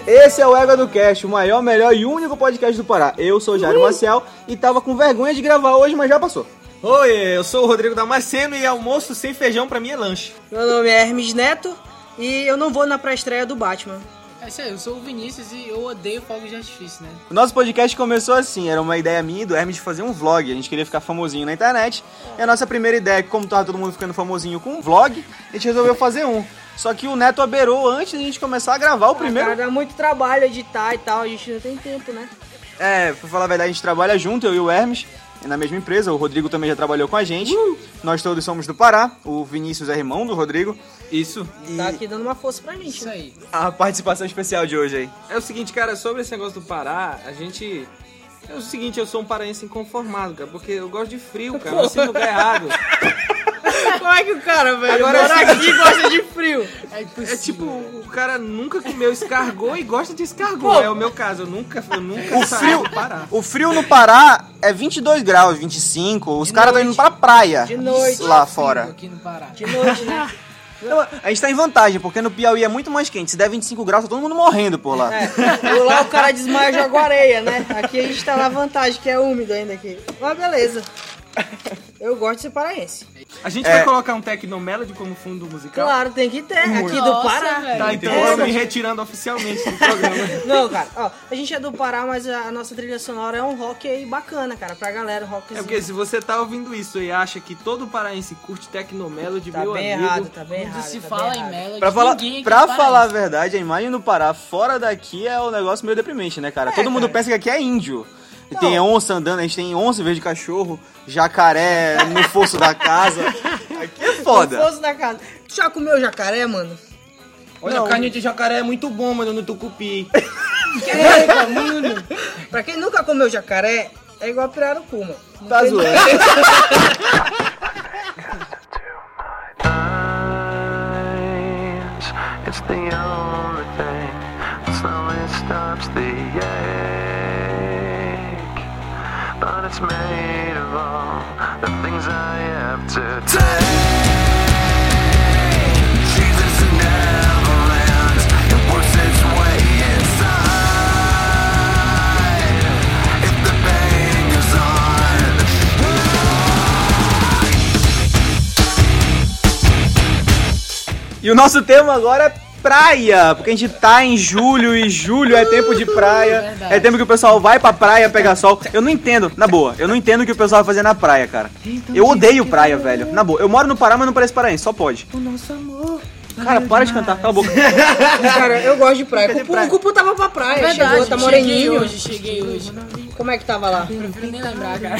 Esse é o Égua do Cast, o maior, melhor e único podcast do Pará. Eu sou o Jairo Maciel e tava com vergonha de gravar hoje, mas já passou. Oi, eu sou o Rodrigo Damasceno e almoço sem feijão pra mim é lanche. Meu nome é Hermes Neto e eu não vou na pré-estreia do Batman. É isso aí, eu sou o Vinícius e eu odeio fogos de artifício, né? O nosso podcast começou assim, era uma ideia minha e do Hermes de fazer um vlog. A gente queria ficar famosinho na internet. E a nossa primeira ideia, que como tava todo mundo ficando famosinho com um vlog, a gente resolveu fazer um. Só que o Neto aberou antes da gente começar a gravar o primeiro. Cara, dá muito trabalho editar e tal, a gente não tem tempo, né? Pra falar a verdade, a gente trabalha junto, eu e o Hermes, na mesma empresa. O Rodrigo também já trabalhou com a gente. Nós todos somos do Pará. O Vinícius é irmão do Rodrigo. Isso. Tá aqui dando uma força pra gente. Isso aí. A participação especial de hoje aí. É o seguinte, cara, sobre esse negócio do Pará, a gente... É o seguinte, eu sou um paraense inconformado, cara, porque eu gosto de frio, cara, eu nasci no lugar errado. Como é que o cara, velho, Agora mora aqui e gosta de frio? É tipo, o cara nunca comeu escargot e gosta de escargot. É o meu caso, eu nunca saí do Pará. O frio no Pará é 22 graus, 25. Os caras estão indo pra praia. De noite. Lá fora. Aqui no Pará. De noite, né? Então, a gente tá em vantagem, porque no Piauí é muito mais quente. Se der 25 graus, tá todo mundo morrendo por lá. Por lá o cara desmaia e joga areia, né? Aqui a gente tá na vantagem, que é úmido ainda aqui. Mas beleza. Eu gosto de ser paraense. A gente vai colocar um Tecnomelody como fundo musical? Claro, tem que ter. Aqui do Pará. velho. Tá, então eu me retirando oficialmente do programa. Não, cara, ó, a gente é do Pará, mas a nossa trilha sonora é um rock aí bacana, cara, pra galera, rockzinho. É porque se você tá ouvindo isso e acha que todo paraense curte Tecnomelody, Tá meu bem amigo... errado, tá bem Quando errado. se tá fala bem em errado. Melody, Pra falar, ninguém aqui pra é paraense. falar a verdade, a imagem do Pará fora daqui é um negócio meio deprimente, né, cara? Todo mundo pensa que aqui é índio. E tem onça andando, a gente tem onça em vez de cachorro, jacaré no fosso da casa. Aqui é foda. No fosso da casa. Tu já comeu jacaré, mano? Olha, a carne de jacaré é muito bom, mano, no tucupi. Mano, pra quem nunca comeu jacaré, é igual pirarucu, mano. Não Tá tem- zoando. It's the only thing that slowly stops the ache. But it's made of all the things I have to take. Jesus never ends. It works its way inside. If the pain goes on. E o nosso tema agora é praia, porque a gente tá em julho e julho é tempo de praia, verdade. é tempo que o pessoal vai pra praia pegar sol. Eu não entendo, na boa, eu não entendo o que o pessoal vai fazer na praia, cara. Eu odeio praia, velho, na boa. Eu moro no Pará, mas não pareço paraense, só pode. O nosso amor. Cara, para de cantar, cala a boca. Cara, eu gosto de praia. Cadê praia? O Cupu tava pra praia, Verdade, chegou, tá moreninho. cheguei hoje. Como é que tava lá? Prefiro nem lembrar, cara.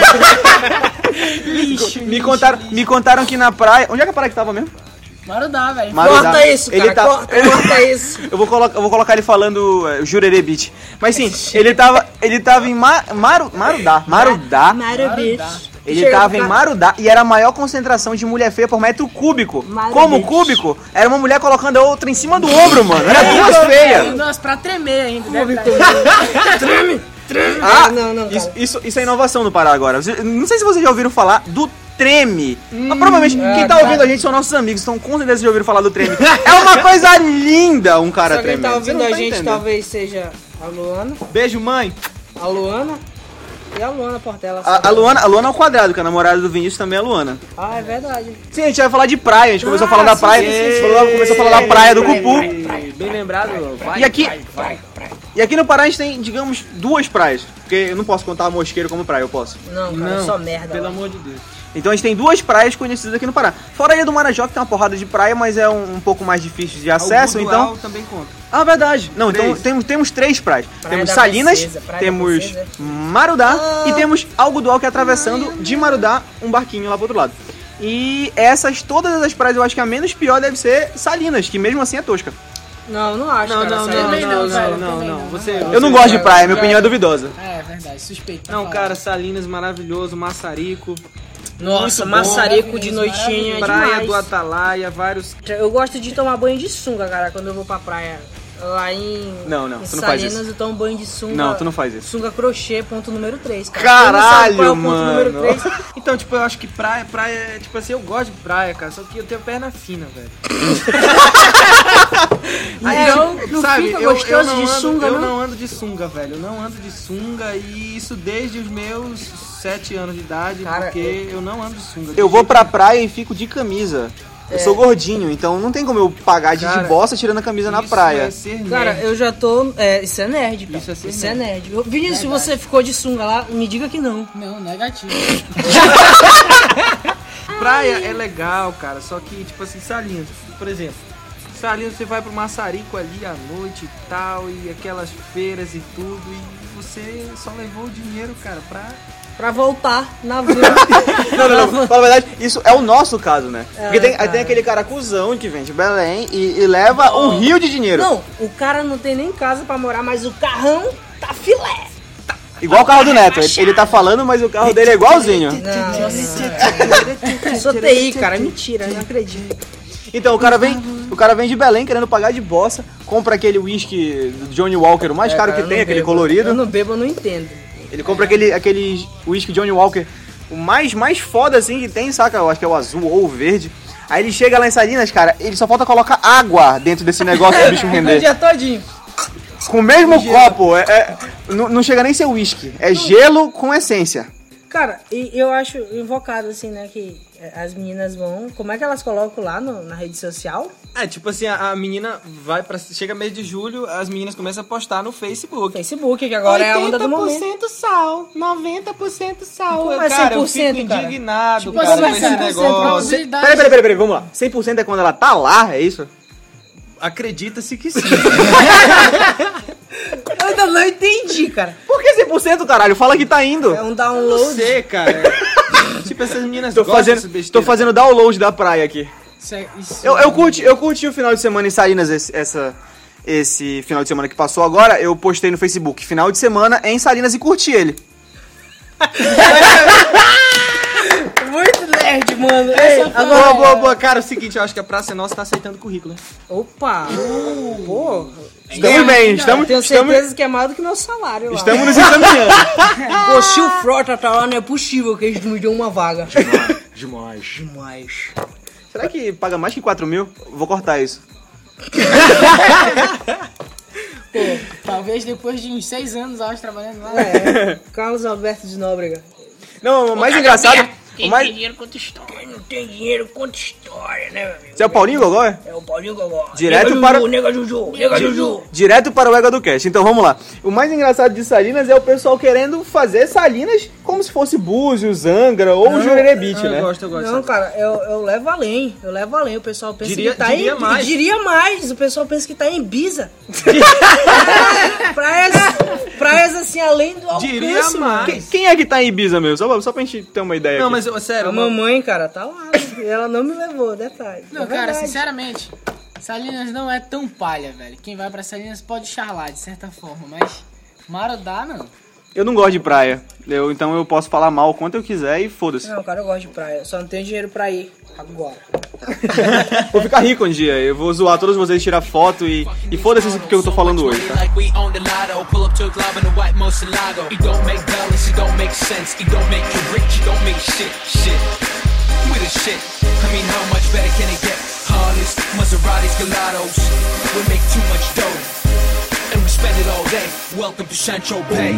Me contaram que na praia... Onde é que a praia que tava mesmo? Marudá, velho. Marudá. Corta isso, cara, Ele tá- corta isso. Eu vou colocar ele falando Jurerê Beat. Mas sim, ele tava em Marudá. Ele Chega tava pra em cá. Marudá e era a maior concentração de mulher feia por metro cúbico. Maravilha. Como cúbico, era uma mulher colocando a outra em cima do ombro, mano. Era duas feias. Nossa, pra tremer ainda, né? Ah, não, cara. isso é inovação no Pará agora. Não sei se vocês já ouviram falar do treme. Mas provavelmente quem tá ouvindo a gente são nossos amigos, então com certeza já ouviram falar do treme. É uma coisa linda um cara Se alguém tremendo. tá Você ouvindo não a tá gente, entendendo. talvez seja a Luana. Beijo, mãe. A Luana e a Luana Portela. A Luana ao quadrado, que a namorada do Vinícius também é a Luana. Ah, é verdade. Sim, a gente vai falar de praia. A gente começou a falar da praia. Começou a falar da praia do Cupu. Bem lembrado, vai. E aqui, e aqui no Pará a gente tem, digamos, duas praias. Porque eu não posso contar a Mosqueiro como praia, eu posso. Não, cara, Não, só merda. pelo lá. amor de Deus. Então a gente tem duas praias conhecidas aqui no Pará. Fora a Ilha do Marajó, que tem uma porrada de praia, mas é um pouco mais difícil de acesso, Algodoal então... também conta. Ah, verdade. Não, então Três. temos três praias. Praia Temos da Salinas, Princesa, Praia da temos Princesa. Marudá e temos Algodoal, que é atravessando de Marudá um barquinho lá pro outro lado. E todas as praias, eu acho que a menos pior deve ser Salinas, que mesmo assim é tosca. Não acho, cara. Também não, cara, Não. também não. Eu não gosto de praia, minha opinião é duvidosa. É verdade, suspeito. pra Não, falar. cara, Salinas maravilhoso, Maçarico, Nossa, Muito bom. maçarico de noitinha é Praia demais. do Atalaia, vários... Eu gosto de tomar banho de sunga, cara, quando eu vou pra praia. Lá em... Não, em tu não faz Salinas isso. eu tomo banho de sunga. Não, tu não faz isso. Sunga crochê, ponto número 3. Cara. Caralho, Quem não sabe qual é o ponto mano. número 3? Então, tipo, eu acho que praia, tipo assim, eu gosto de praia, cara, só que eu tenho perna fina, velho. Não fica gostoso de sunga, eu não? não ando de sunga, velho. Eu não ando de sunga e isso desde os meus 7 anos de idade, Cara, porque eu não ando de sunga. Eu vou pra praia e fico de camisa. Eu sou gordinho, então não tem como eu pagar de Cara, bosta tirando a camisa na Isso praia. é ser nerd. Cara, eu já tô... isso é nerd, cara. Isso é ser Isso é nerd. Vinícius, se você ficou de sunga lá, me diga que não. Não, negativo. Praia é legal, cara, só que, tipo assim, Salinas, por exemplo, Salinas você vai pro Maçarico ali à noite e tal, e aquelas feiras e tudo, e você só levou o dinheiro, cara, Pra voltar na van. Não. Fala a verdade, isso é o nosso caso, né? Porque tem cara. aquele cara cuzão que vem de Belém e leva um rio de dinheiro. Não, o cara não tem nem casa pra morar, mas o carrão tá filé. Igual o carro do Neto. Ele tá falando, mas o carro dele é igualzinho. Eu sou TI, cara. Mentira, não acredito. Então, o cara vem de Belém querendo pagar de bossa, compra aquele whisky do Johnny Walker, o mais caro que Cara, eu tem, não aquele bebo. colorido. Eu não bebo, eu não entendo. Ele compra aquele whisky Johnny Walker, o mais foda assim que tem, saca? Eu acho que é o azul ou o verde. Aí ele chega lá em Salinas, cara, ele só falta colocar água dentro desse negócio pro bicho O render. dia todinho. Com o mesmo copo, não chega nem a ser whisky, é gelo com essência. Cara, e eu acho invocado, assim, né, que as meninas vão... Como é que elas colocam lá na rede social? tipo assim, a menina chega mês de julho, as meninas começam a postar no Facebook. Facebook, que agora é a onda do momento. sal, 90% sal. Como é Cara, eu 100%, fico cara? indignado, Tipo, cara, como com é esse 100%? negócio. Probabilidade. Peraí, vamos lá. 100% é quando ela tá lá, é isso? Acredita-se que sim. Eu ainda não entendi, cara. Por que 100%, caralho? Fala que tá indo. É um Não download. sei, cara. Tipo, essas meninas Tô gostam dessa fazendo, besteira. tô fazendo download da praia aqui. Isso Eu curti o final de semana em Salinas, esse final de semana que passou agora, eu postei no Facebook, final de semana em Salinas e curti ele. Muito nerd, mano. Boa. Cara, é o seguinte, eu acho que a Praça é Nossa tá aceitando currículo, hein? Opa. Pô. Estamos bem, estamos Tenho certeza que é maior do que meu salário lá. estamos nos encaminhando. Pô, se o Frota tá lá, não é possível que eles me dêem uma vaga. Demais. Demais. Será que paga mais que 4 mil? Vou cortar isso. Pô, talvez depois de uns 6 anos, eu acho, trabalhando lá. Carlos Alberto de Nóbrega. Não, o mais engraçado... O mais... dinheiro conta história. Quem não tem dinheiro conta história, né, meu amigo? Você é o Paulinho Gogó, é? É o Paulinho Gogó. Direto Nega para- Juju, Nega Juju, Nega Juju. Direto para o Ega do Cast. Então vamos lá. O mais engraçado de Salinas é o pessoal querendo fazer Salinas como se fosse Búzios, Angra ou Jurerebite, né? Eu gosto. Não, cara, eu levo além. Eu levo além. O pessoal pensa Diria- que tá diria em... mais. Diria mais. O pessoal pensa que tá em Ibiza. Praias assim, além do alcance, Diria mano. mais. Quem é que tá em Ibiza, meu? Só pra gente ter uma ideia Não, aqui. mas sério, A mamãe, cara, tá lá. E ela não me levou, detalhe. Não, É cara, verdade. sinceramente, Salinas não é tão palha, velho. Quem vai pra Salinas pode charlar, de certa forma, mas Marudá, não. Eu não gosto de praia. Então eu posso falar mal o quanto eu quiser e foda-se. Não, cara, eu gosto de praia. Só não tenho dinheiro pra ir agora. Vou ficar rico um dia. Eu vou zoar todos vocês, tirar foto e foda-se isso porque eu tô falando hoje, tá? Like we own the lotto, pull up to a club in a white Moselago. It don't make balance, it don't make sense. It don't make you rich, it don't make shit. We the shit. I mean, how much better can it get? Harleys, Maseratis, Gelatos. We make too much dough, and we spend it all day. Welcome to Sancho Bay.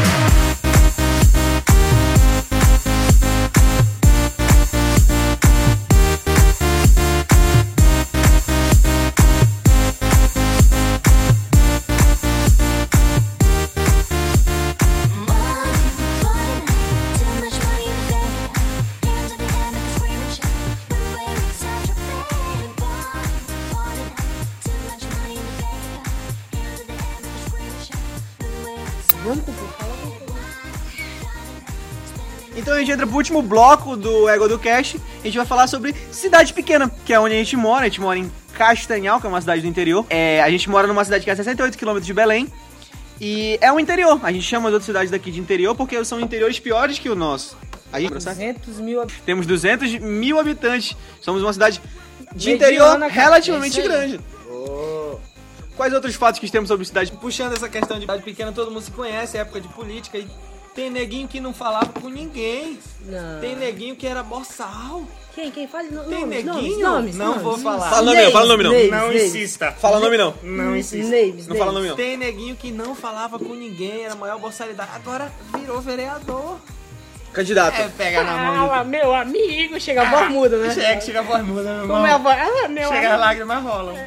Então a gente entra pro último bloco do Ego do Cast. A gente vai falar sobre cidade pequena, que é onde a gente mora. A gente mora em Castanhal, que é uma cidade do interior. A gente mora numa cidade que é a 68 km de Belém. E é um interior. A gente chama as outras cidades daqui de interior porque são interiores piores que o nosso. A gente 200 mil... temos 200 mil habitantes. Somos uma cidade de Mediana, interior cara. relativamente É isso aí. grande. Quais outros fatos que temos sobre cidade? Puxando essa questão de cidade pequena, todo mundo se conhece, época de política. E tem neguinho que não falava com ninguém. Não. Tem neguinho que era boçal. Quem? Fale Tem nomes, neguinho? nomes. Não vou falar. Fala nome não, fala nome não. Não insista. Fala nome não. Não insista. Names. Não fala nome não. Tem neguinho que não falava com ninguém, era a maior boçalidade. Agora virou vereador. Candidato. Pega na mão. Ah, meu amigo, chega a voz muda, né? Chega a voz muda, meu irmão. Como é a voz? Ah, meu Chega as amigo. lágrimas rolam.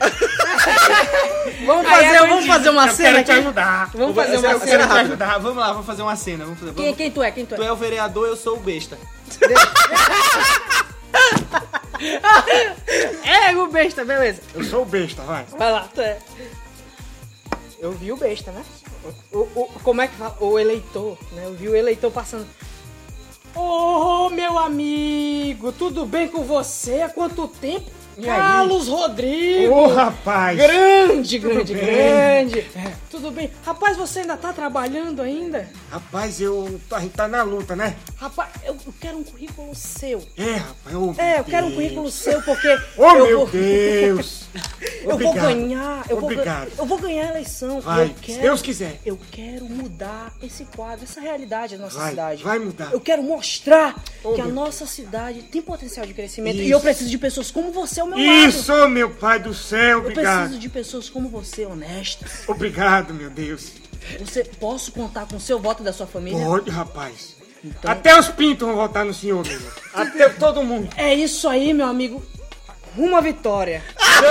Vamos fazer uma cena aqui. ajudar. Vamos fazer uma Eu cena quero te aqui. ajudar. Vamos lá, vamos fazer uma cena. Vamos fazer. Quem tu é? Quem tu Tu é? é o vereador, eu sou o besta. O besta, beleza. Eu sou o besta, vai. Vai lá, tu é. Eu vi o besta, né? Como é que fala? O eleitor, né? Eu vi o eleitor passando. Ô, meu amigo, tudo bem com você? Há quanto tempo? E aí? Carlos Rodrigo! Ô, rapaz. Grande. bem? Tudo bem? Rapaz, você ainda tá trabalhando ainda? Rapaz, a gente tá na luta, né? Rapaz, eu quero um currículo seu. Rapaz. Ô, Eu quero um currículo seu porque Oh, eu meu vou... Deus. Eu vou ganhar, Obrigado. eu vou ganhar a eleição. Vai, Eu quero, se Deus quiser. Eu quero mudar esse quadro, essa realidade da nossa Vai, cidade. vai mudar. Eu quero mostrar Oh, que a meu. nossa cidade tem potencial de crescimento Isso. e eu preciso de pessoas como você ao meu Isso, lado. meu pai do céu, Eu obrigado. preciso de pessoas como você, honestas. Obrigado, meu Deus. Posso contar com o seu voto da sua família? Pode, rapaz. Até os pintos vão votar no senhor, meu irmão. Até todo mundo. É isso aí, meu amigo. Rumo à vitória.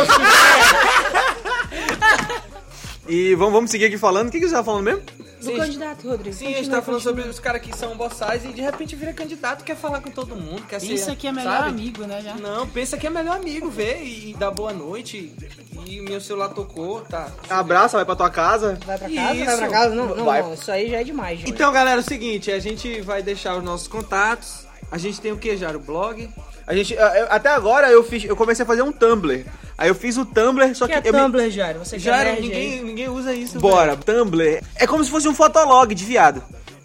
E vamos seguir aqui falando. O que você tá falando mesmo? Do candidato, Rodrigo. Sim, a gente tá falando sobre os caras que são boçais e de repente vira candidato, quer falar com todo mundo, quer ser. Isso aqui é melhor sabe? amigo, né? Já. Não, pensa que é melhor amigo, vê e dá boa noite. E meu celular tocou, tá? Abraça, vai pra tua casa. Vai pra casa? Isso. Vai pra casa? Não, Vai. não. Isso aí já é demais, gente. Então, galera, é o seguinte, a gente vai deixar os nossos contatos. A gente tem o que, Jário? O blog. A gente, até agora eu comecei a fazer um Tumblr. Aí eu fiz o Tumblr, só O que que é Tumblr, Jário? Você que é Jário, nerd aí. ninguém usa isso. Bora, velho. Tumblr. É como se fosse um fotolog de viado.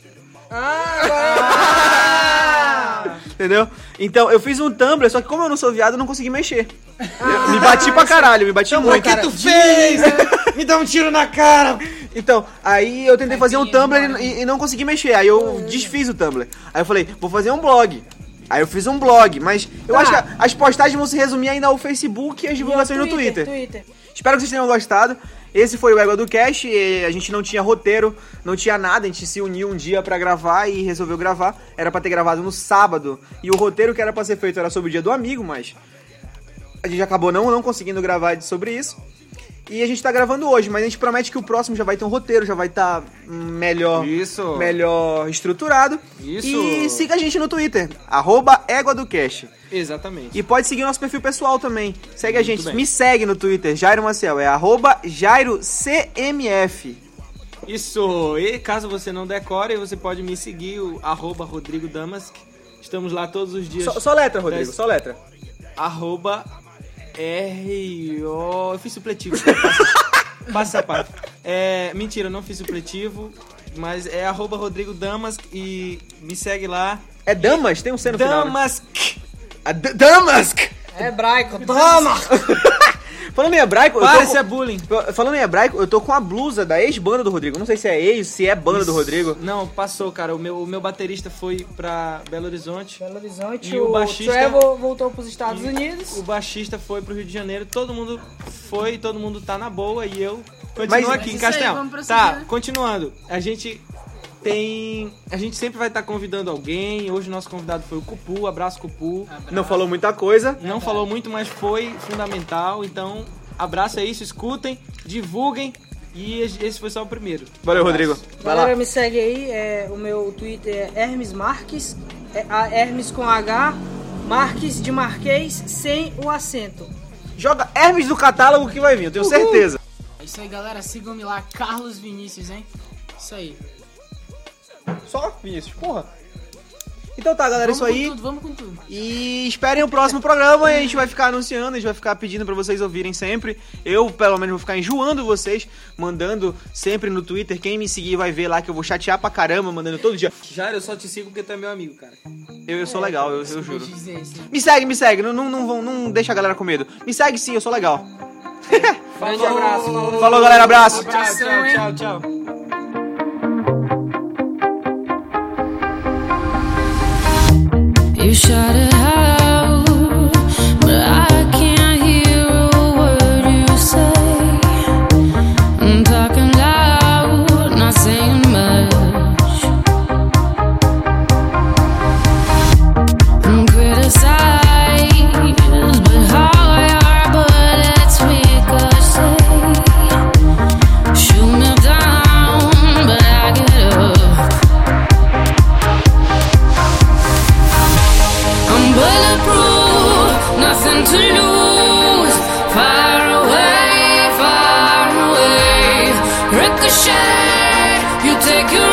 Entendeu? Então, eu fiz um Tumblr, só que como eu não sou viado, eu não consegui mexer. Eu me bati pra caralho, me bati muito. O que tu fez? Me dá um tiro na cara. Então, aí eu tentei fazer um Tumblr e não consegui mexer. Aí eu desfiz o Tumblr. Aí eu falei, vou fazer um blog. Aí eu fiz um blog, mas eu acho que as postagens vão se resumir ainda ao Facebook e as divulgações no Twitter. Espero que vocês tenham gostado. Esse foi o Égua do Cast. A gente não tinha roteiro, não tinha nada. A gente se uniu um dia pra gravar e resolveu gravar. Era pra ter gravado no sábado. E o roteiro que era pra ser feito era sobre o dia do amigo, mas a gente acabou não conseguindo gravar sobre isso. E a gente tá gravando hoje, mas a gente promete que o próximo já vai ter um roteiro, já vai estar melhor estruturado. Isso. E siga a gente no Twitter, @EguaDoCast. Exatamente. E pode seguir o nosso perfil pessoal também. Segue a gente, bem. me segue no Twitter, Jairo Maciel, é @JairoCMF. Isso. E caso você não decore, você pode me seguir, o @Rodrigo Damask. Estamos lá todos os dias. Só letra, Rodrigo, só letra. @RO. Eu fiz supletivo. Passa essa parte. Mentira, eu não fiz supletivo. Mas é @Rodrigo Damask e me segue lá. É Damas? Tem um C no final, né? Damask. Damask! É hebraico. Toma! Falando em hebraico, Para, isso é bullying. Falando em hebraico, eu tô com a blusa da ex-banda do Rodrigo. Não sei se é ex, se é banda do Rodrigo. Não, passou, cara. O meu baterista foi pra Belo Horizonte. Belo Horizonte, E o o baixista- Trevor voltou pros Estados Unidos. O baixista foi pro Rio de Janeiro. Todo mundo foi, todo mundo tá na boa e eu continuo Mas- aqui em Isso aí, Castel. vamos prosseguir, Tá, né? continuando. A gente sempre vai estar convidando alguém. Hoje o nosso convidado foi o Cupu. Abraço, Cupu. Não falou muita coisa. Não falou muito, mas foi fundamental. Então, abraço, é isso. Escutem, divulguem. E esse foi só o primeiro. Valeu, Rodrigo. Vai Galera, lá. me segue aí. O meu Twitter é Hermes Marques. Hermes com H. Marques de Marquês sem o acento. Joga Hermes do catálogo que vai vir, eu tenho certeza. É isso aí, galera. Sigam-me lá, Carlos Vinícius, hein? Isso aí. Só Vinícius, porra. Então tá, galera, isso aí. Vamos com tudo. E esperem o próximo programa e a gente vai ficar anunciando, a gente vai ficar pedindo pra vocês ouvirem sempre. Eu, pelo menos, vou ficar enjoando vocês, mandando sempre no Twitter. Quem me seguir vai ver lá que eu vou chatear pra caramba, mandando todo dia. Jair, eu só te sigo porque tu é meu amigo, cara. Eu sou legal, eu juro. Dizer isso. Me segue, não deixa a galera com medo. Me segue sim, eu sou legal. Grande abraço. Falou, galera, abraço. Tchau. You shout it out, but I can't hear a word you say. I'm talking loud, not saying much. I'm criticized, but how your bullets ricochet. Shoot me down, but I get up. I'm bulletproof, nothing to lose. Far away, ricochet. You take your